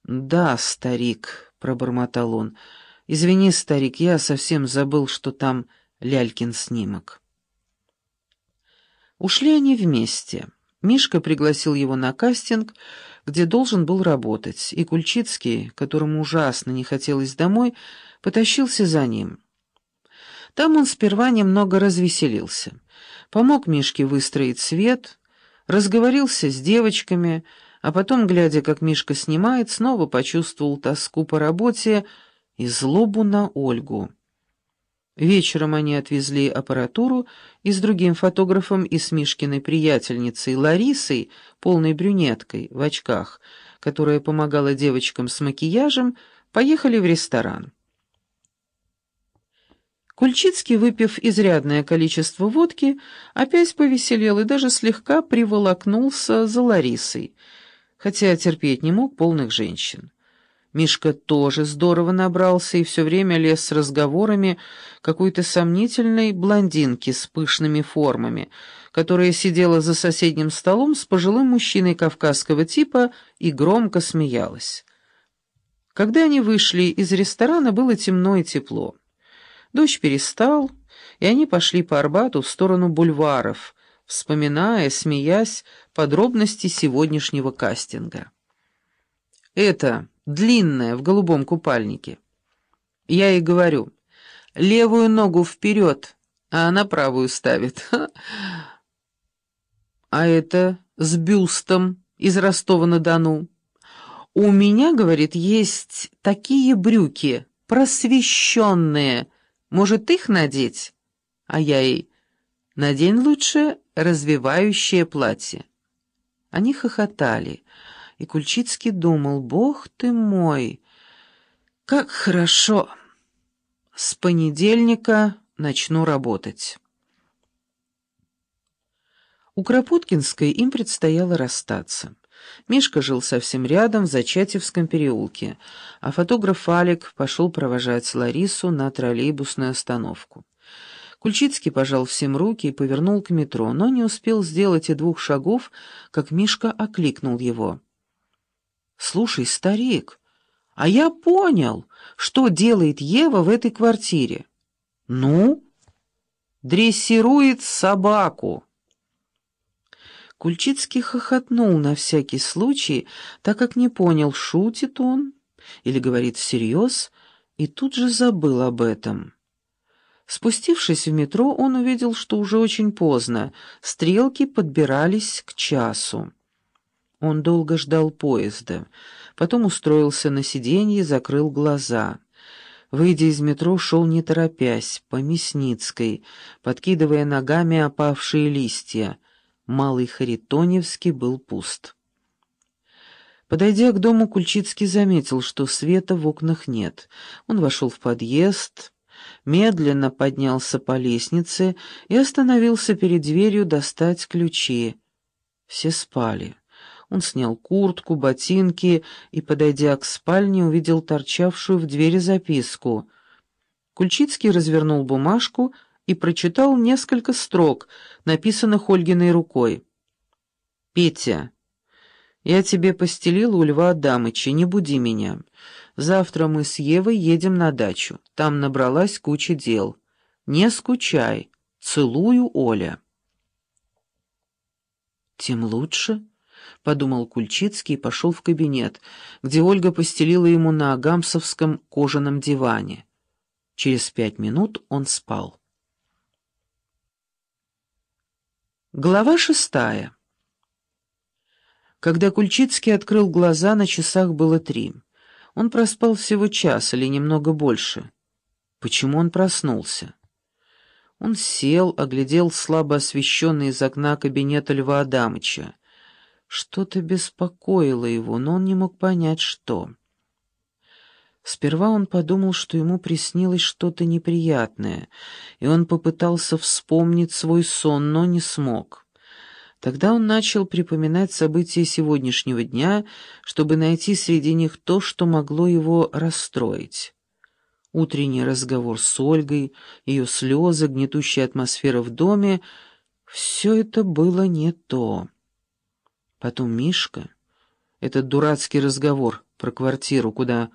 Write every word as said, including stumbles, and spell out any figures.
«Да, старик», — пробормотал он. «Извини, старик, я совсем забыл, что там лялькин снимок». Ушли они вместе. Мишка пригласил его на кастинг, где должен был работать, и Кульчицкий, которому ужасно не хотелось домой, потащился за ним. Там он сперва немного развеселился, помог Мишке выстроить свет, разговорился с девочками, а потом, глядя, как Мишка снимает, снова почувствовал тоску по работе и злобу на Ольгу. Вечером они отвезли аппаратуру и с другим фотографом и с Мишкиной приятельницей Ларисой, полной брюнеткой, в очках, которая помогала девочкам с макияжем, поехали в ресторан. Кульчицкий, выпив изрядное количество водки, опять повеселел и даже слегка приволокнулся за Ларисой, хотя терпеть не мог полных женщин. Мишка тоже здорово набрался и все время лез с разговорами какой-то сомнительной блондинки с пышными формами, которая сидела за соседним столом с пожилым мужчиной кавказского типа и громко смеялась. Когда они вышли из ресторана, было темно и тепло. Дождь перестал, и они пошли по Арбату в сторону бульваров, вспоминая, смеясь, подробности сегодняшнего кастинга. «Это длинная, в голубом купальнике. Я ей говорю, левую ногу вперед, а она правую ставит. А это с бюстом из Ростова-на-Дону. У меня, говорит, есть такие брюки, просвещенные, может, их надеть? А я ей, надень лучше развивающее платье». Они хохотали, и Кульчицкий думал, «Бог ты мой, как хорошо! С понедельника начну работать». У Кропоткинской им предстояло расстаться. Мишка жил совсем рядом, в Зачатевском переулке, а фотограф Алик пошел провожать Ларису на троллейбусную остановку. Кульчицкий пожал всем руки и повернул к метро, но не успел сделать и двух шагов, как Мишка окликнул его. «Слушай, старик, а я понял, что делает Ева в этой квартире». «Ну?» «Дрессирует собаку». Кульчицкий хохотнул на всякий случай, так как не понял, шутит он или говорит всерьез, и тут же забыл об этом. Спустившись в метро, он увидел, что уже очень поздно, стрелки подбирались к часу. Он долго ждал поезда, потом устроился на сиденье, закрыл глаза. Выйдя из метро, шел не торопясь, по Мясницкой, подкидывая ногами опавшие листья. Малый Харитоневский был пуст. Подойдя к дому, Кульчицкий заметил, что света в окнах нет. Он вошел в подъезд, медленно поднялся по лестнице и остановился перед дверью достать ключи. Все спали. Он снял куртку, ботинки и, подойдя к спальне, увидел торчавшую в двери записку. Кульчицкий развернул бумажку и прочитал несколько строк, написанных Ольгиной рукой. «Петя, я тебе постелил у Льва Адамыча, не буди меня. Завтра мы с Евой едем на дачу, там набралась куча дел. Не скучай, целую, Оля». «Тем лучше», — подумал Кульчицкий и пошел в кабинет, где Ольга постелила ему на агамсовском кожаном диване. Через пять минут он спал. Глава шестая. Когда Кульчицкий открыл глаза, на часах было три. Он проспал всего час или немного больше. Почему он проснулся? Он сел, оглядел слабо освещенный из окна кабинета Льва Адамыча. Что-то беспокоило его, но он не мог понять, что. Сперва он подумал, что ему приснилось что-то неприятное, и он попытался вспомнить свой сон, но не смог. Тогда он начал припоминать события сегодняшнего дня, чтобы найти среди них то, что могло его расстроить. Утренний разговор с Ольгой, ее слезы, гнетущая атмосфера в доме — все это было не то. Потом Мишка, этот дурацкий разговор про квартиру, куда